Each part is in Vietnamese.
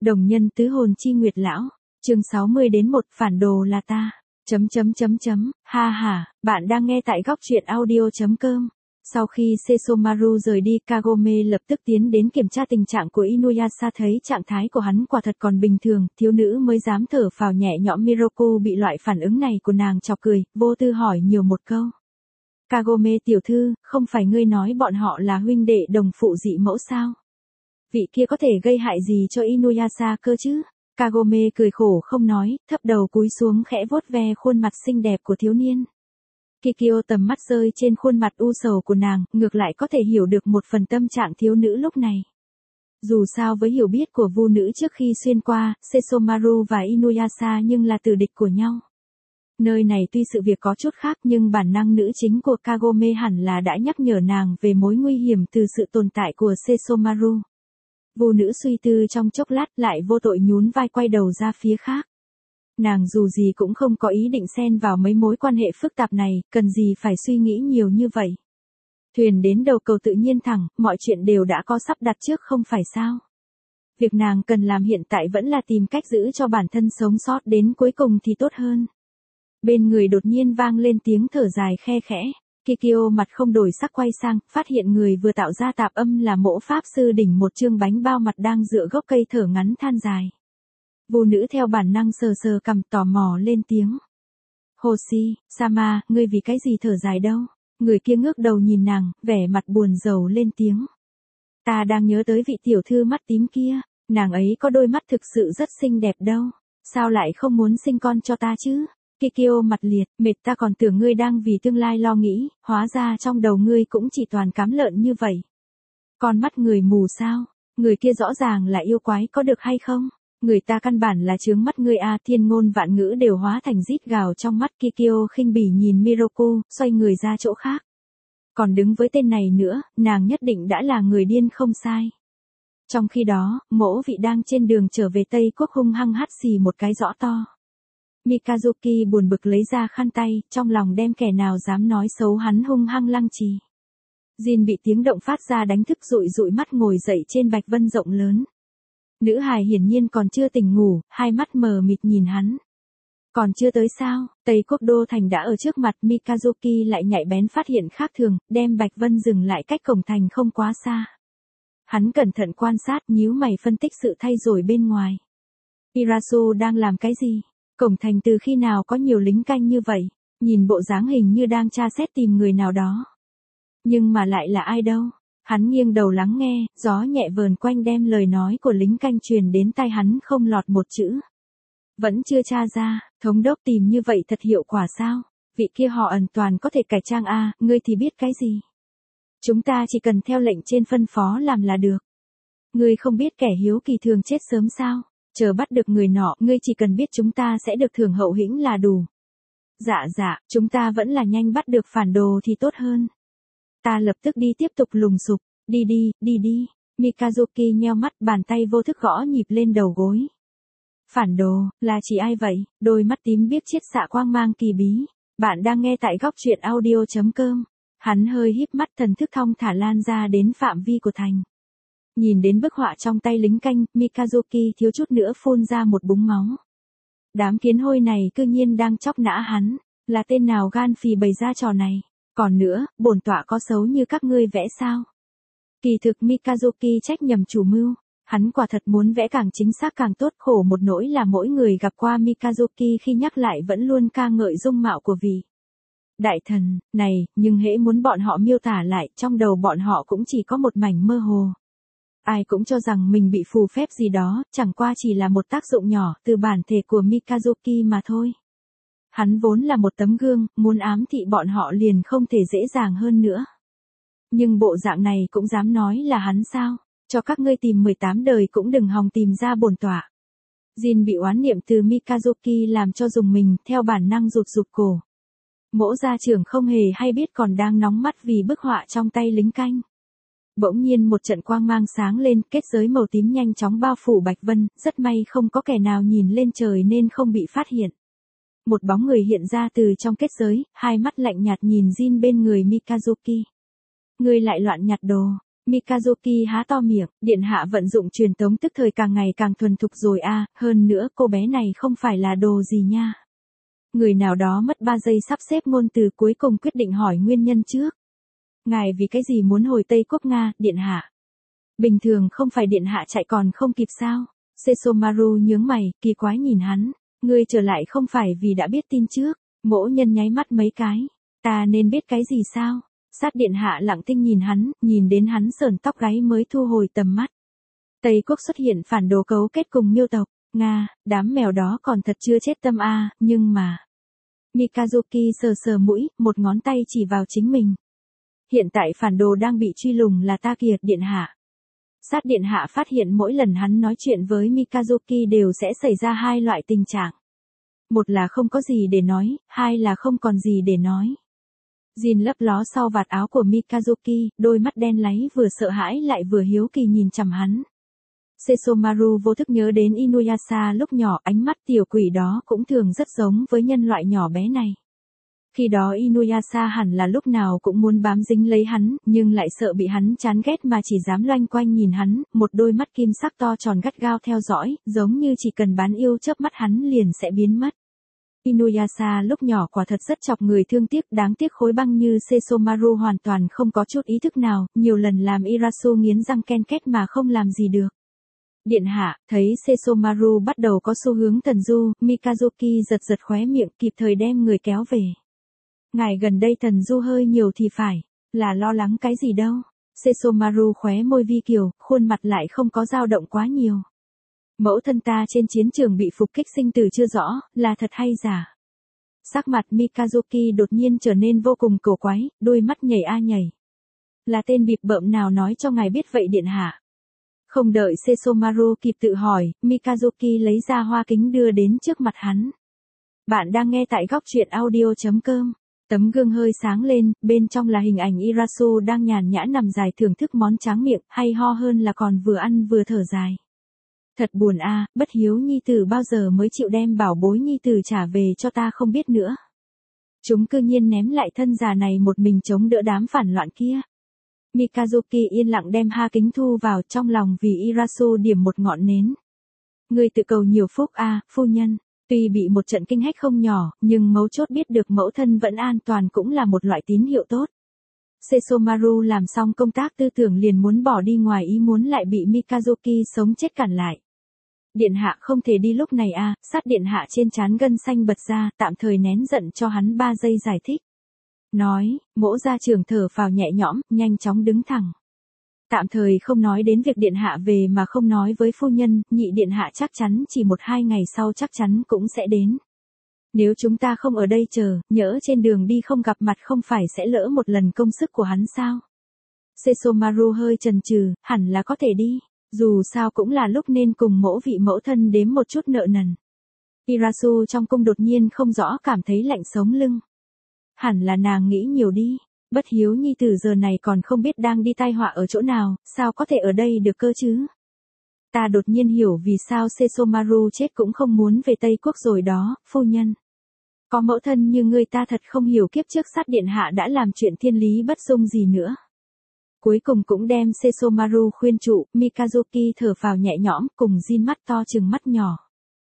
Đồng nhân tứ hồn chi nguyệt lão, chương 60 đến 1 phản đồ là ta. Ha ha, bạn đang nghe tại góc truyện audio.com. Sau khi Sesomaru rời đi, Kagome lập tức tiến đến kiểm tra tình trạng của Inuyasha, thấy trạng thái của hắn quả thật còn bình thường, thiếu nữ mới dám thở phào nhẹ nhõm. Miroku bị loại phản ứng này của nàng chọc cười, vô tư hỏi nhiều một câu. Kagome tiểu thư, không phải ngươi nói bọn họ là huynh đệ đồng phụ dị mẫu sao? Vị kia có thể gây hại gì cho Inuyasha cơ chứ? Kagome cười khổ không nói, thấp đầu cúi xuống khẽ vuốt ve khuôn mặt xinh đẹp của thiếu niên. Kikyo tầm mắt rơi trên khuôn mặt u sầu của nàng, ngược lại có thể hiểu được một phần tâm trạng thiếu nữ lúc này. Dù sao với hiểu biết của vu nữ trước khi xuyên qua, Sesomaru và Inuyasha nhưng là tử địch của nhau. Nơi này tuy sự việc có chút khác nhưng bản năng nữ chính của Kagome hẳn là đã nhắc nhở nàng về mối nguy hiểm từ sự tồn tại của Sesomaru. Vu nữ suy tư trong chốc lát lại vô tội nhún vai quay đầu ra phía khác. Nàng dù gì cũng không có ý định xen vào mấy mối quan hệ phức tạp này, cần gì phải suy nghĩ nhiều như vậy. Thuyền đến đầu cầu tự nhiên thẳng, mọi chuyện đều đã có sắp đặt trước không phải sao. Việc nàng cần làm hiện tại vẫn là tìm cách giữ cho bản thân sống sót đến cuối cùng thì tốt hơn. Bên người đột nhiên vang lên tiếng thở dài khe khẽ. Kikyo mặt không đổi sắc quay sang, phát hiện người vừa tạo ra tạp âm là Mỗ pháp sư đỉnh một chương bánh bao mặt đang dựa gốc cây thở ngắn than dài. Vu nữ theo bản năng sờ sờ cằm tò mò lên tiếng. Hoshi, Sama, ngươi vì cái gì thở dài đâu? Người kia ngước đầu nhìn nàng, vẻ mặt buồn rầu lên tiếng. Ta đang nhớ tới vị tiểu thư mắt tím kia, nàng ấy có đôi mắt thực sự rất xinh đẹp đâu. Sao lại không muốn sinh con cho ta chứ? Kikyo mặt liệt, mệt, ta còn tưởng ngươi đang vì tương lai lo nghĩ, hóa ra trong đầu ngươi cũng chỉ toàn cám lợn như vậy. Con mắt người mù sao? Người kia rõ ràng là yêu quái có được hay không? Người ta căn bản là chướng mắt ngươi a. Thiên ngôn vạn ngữ đều hóa thành rít gào trong mắt. Kikyo khinh bỉ nhìn Miroku, xoay người ra chỗ khác. Còn đứng với tên này nữa, nàng nhất định đã là người điên không sai. Trong khi đó, Mỗ vị đang trên đường trở về Tây Quốc hung hăng hắt xì một cái rõ to. Mikazuki buồn bực lấy ra khăn tay, trong lòng đem kẻ nào dám nói xấu hắn hung hăng lăng trì. Jin bị tiếng động phát ra đánh thức dụi dụi mắt ngồi dậy trên bạch vân rộng lớn. Nữ hài hiển nhiên còn chưa tỉnh ngủ, hai mắt mờ mịt nhìn hắn. Còn chưa tới sao? Tây Quốc đô thành đã ở trước mặt. Mikazuki lại nhạy bén phát hiện khác thường, đem bạch vân dừng lại cách cổng thành không quá xa. Hắn cẩn thận quan sát, nhíu mày phân tích sự thay đổi bên ngoài. Irasu đang làm cái gì? Cổng thành từ khi nào có nhiều lính canh như vậy, nhìn bộ dáng hình như đang tra xét tìm người nào đó. Nhưng mà lại là ai đâu? Hắn nghiêng đầu lắng nghe, gió nhẹ vờn quanh đem lời nói của lính canh truyền đến tai hắn không lọt một chữ. Vẫn chưa tra ra, thống đốc tìm như vậy thật hiệu quả sao? Vị kia họ Ẩn toàn có thể cải trang a, ngươi thì biết cái gì? Chúng ta chỉ cần theo lệnh trên phân phó làm là được. Ngươi không biết kẻ hiếu kỳ thường chết sớm sao? Chờ bắt được người nọ, ngươi chỉ cần biết chúng ta sẽ được thưởng hậu hĩnh là đủ. Dạ, chúng ta vẫn là nhanh bắt được phản đồ thì tốt hơn. Ta lập tức đi tiếp tục lùng sục, đi. Mikazuki nheo mắt, bàn tay vô thức gõ nhịp lên đầu gối. Phản đồ, là chỉ ai vậy? Đôi mắt tím biếc chiết xạ quang mang kỳ bí. Bạn đang nghe tại góc truyện audio.com. Hắn hơi híp mắt, thần thức thong thả lan ra đến phạm vi của thành. Nhìn đến bức họa trong tay lính canh, Mikazuki thiếu chút nữa phun ra một búng máu. Đám kiến hôi này cư nhiên đang chóc nã hắn, là tên nào gan phì bày ra trò này. Còn nữa, bổn tọa có xấu như các ngươi vẽ sao? Kỳ thực Mikazuki trách nhầm chủ mưu, hắn quả thật muốn vẽ càng chính xác càng tốt, khổ một nỗi là mỗi người gặp qua Mikazuki khi nhắc lại vẫn luôn ca ngợi dung mạo của vị đại thần này, nhưng hễ muốn bọn họ miêu tả lại, trong đầu bọn họ cũng chỉ có một mảnh mơ hồ. Ai cũng cho rằng mình bị phù phép gì đó, chẳng qua chỉ là một tác dụng nhỏ từ bản thể của Mikazuki mà thôi. Hắn vốn là một tấm gương, muốn ám thị bọn họ liền không thể dễ dàng hơn nữa. Nhưng bộ dạng này cũng dám nói là hắn sao? Cho các ngươi tìm 18 đời cũng đừng hòng tìm ra bổn tọa. Jin bị oán niệm từ Mikazuki làm cho rùng mình, theo bản năng rụt cổ. Mỗ gia trưởng không hề hay biết còn đang nóng mắt vì bức họa trong tay lính canh. Bỗng nhiên một trận quang mang sáng lên, kết giới màu tím nhanh chóng bao phủ bạch vân, rất may không có kẻ nào nhìn lên trời nên không bị phát hiện. Một bóng người hiện ra từ trong kết giới, hai mắt lạnh nhạt nhìn Jin bên người Mikazuki. Ngươi lại loạn nhặt đồ. Mikazuki há to miệng, điện hạ vận dụng truyền tống tức thời càng ngày càng thuần thục rồi a, hơn nữa cô bé này không phải là đồ gì nha. Người nào đó mất 3 giây sắp xếp ngôn từ cuối cùng quyết định hỏi nguyên nhân trước. Ngài vì cái gì muốn hồi Tây Quốc Nga, điện hạ? Bình thường không phải điện hạ chạy còn không kịp sao? Sesomaru nhướng mày, kỳ quái nhìn hắn. Ngươi trở lại không phải vì đã biết tin trước. Mỗ nhân nháy mắt mấy cái. Ta nên biết cái gì sao? Sát điện hạ lặng tinh nhìn hắn, nhìn đến hắn sờn tóc gáy mới thu hồi tầm mắt. Tây Quốc xuất hiện phản đồ cấu kết cùng Miêu tộc. Nga, đám mèo đó còn thật chưa chết tâm a, nhưng mà... Mikazuki sờ sờ mũi, một ngón tay chỉ vào chính mình. Hiện tại phản đồ đang bị truy lùng là ta kìa, điện hạ. Sát điện hạ phát hiện mỗi lần hắn nói chuyện với Mikazuki đều sẽ xảy ra hai loại tình trạng. Một là không có gì để nói, hai là không còn gì để nói. Jin lấp ló sau vạt áo của Mikazuki, đôi mắt đen láy vừa sợ hãi lại vừa hiếu kỳ nhìn chằm hắn. Sesomaru vô thức nhớ đến Inuyasha lúc nhỏ, ánh mắt tiểu quỷ đó cũng thường rất giống với nhân loại nhỏ bé này. Khi đó Inuyasha hẳn là lúc nào cũng muốn bám dính lấy hắn, nhưng lại sợ bị hắn chán ghét mà chỉ dám loanh quanh nhìn hắn, một đôi mắt kim sắc to tròn gắt gao theo dõi, giống như chỉ cần bán yêu chớp mắt hắn liền sẽ biến mất. Inuyasha lúc nhỏ quả thật rất chọc người thương tiếc, đáng tiếc khối băng như Sesomaru hoàn toàn không có chút ý thức nào, nhiều lần làm Irasu nghiến răng ken két mà không làm gì được. Điện hạ, thấy Sesomaru bắt đầu có xu hướng thần du, Mikazuki giật giật khóe miệng kịp thời đem người kéo về. Ngài gần đây thần du hơi nhiều thì phải, là lo lắng cái gì đâu. Sesomaru khóe môi vi kiều, khuôn mặt lại không có dao động quá nhiều. Mẫu thân ta trên chiến trường bị phục kích sinh tử chưa rõ, là thật hay giả. Sắc mặt Mikazuki đột nhiên trở nên vô cùng cổ quái, đôi mắt nhảy a nhảy. Là tên bịp bợm nào nói cho ngài biết vậy điện hạ? Không đợi Sesomaru kịp tự hỏi, Mikazuki lấy ra hoa kính đưa đến trước mặt hắn. Bạn đang nghe tại góc truyện audio.com. Tấm gương hơi sáng lên, bên trong là hình ảnh Irasu đang nhàn nhã nằm dài thưởng thức món tráng miệng, hay ho hơn là còn vừa ăn vừa thở dài. Thật buồn a, bất hiếu nhi tử bao giờ mới chịu đem bảo bối nhi tử trả về cho ta không biết nữa. Chúng cư nhiên ném lại thân già này một mình chống đỡ đám phản loạn kia. Mikazuki yên lặng đem ha kính thu vào trong lòng vì Irasu điểm một ngọn nến. Người tự cầu nhiều phúc a, phu nhân. Tuy bị một trận kinh hách không nhỏ, nhưng mấu chốt biết được mẫu thân vẫn an toàn cũng là một loại tín hiệu tốt. Sesomaru làm xong công tác tư tưởng liền muốn bỏ đi, ngoài ý muốn lại bị Mikazuki sống chết cản lại. Điện hạ không thể đi lúc này a, sát điện hạ trên trán gân xanh bật ra, tạm thời nén giận cho hắn 3 giây giải thích. Nói, mỗ gia trưởng thở phào nhẹ nhõm, nhanh chóng đứng thẳng. Tạm thời không nói đến việc điện hạ về mà không nói với phu nhân, nhị điện hạ chắc chắn chỉ 1-2 ngày sau chắc chắn cũng sẽ đến. Nếu chúng ta không ở đây chờ, nhỡ trên đường đi không gặp mặt không phải sẽ lỡ một lần công sức của hắn sao? Sesomaru hơi chần chừ, hẳn là có thể đi, dù sao cũng là lúc nên cùng mẫu vị mẫu thân đếm một chút nợ nần. Irasu trong cung đột nhiên không rõ cảm thấy lạnh sống lưng. Hẳn là nàng nghĩ nhiều đi. Bất hiếu nhi tử giờ này còn không biết đang đi tai họa ở chỗ nào, sao có thể ở đây được cơ chứ? Ta đột nhiên hiểu vì sao Sesomaru chết cũng không muốn về Tây Quốc rồi đó, phu nhân. Có mẫu thân như ngươi ta thật không hiểu kiếp trước sát điện hạ đã làm chuyện thiên lý bất dung gì nữa. Cuối cùng cũng đem Sesomaru khuyên trụ, Mikazuki thở phào nhẹ nhõm cùng Jin mắt to trừng mắt nhỏ.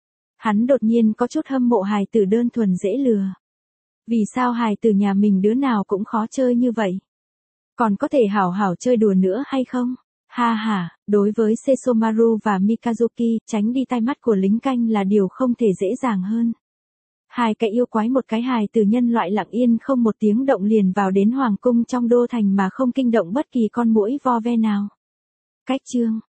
Hắn đột nhiên có chút hâm mộ hài tử đơn thuần dễ lừa. Vì sao hài tử nhà mình đứa nào cũng khó chơi như vậy? Còn có thể hảo hảo chơi đùa nữa hay không? Ha ha, đối với Sesomaru và Mikazuki, tránh đi tai mắt của lính canh là điều không thể dễ dàng hơn. Hai cái yêu quái một cái hài tử nhân loại lặng yên không một tiếng động liền vào đến hoàng cung trong đô thành mà không kinh động bất kỳ con muỗi vo ve nào. Cách chương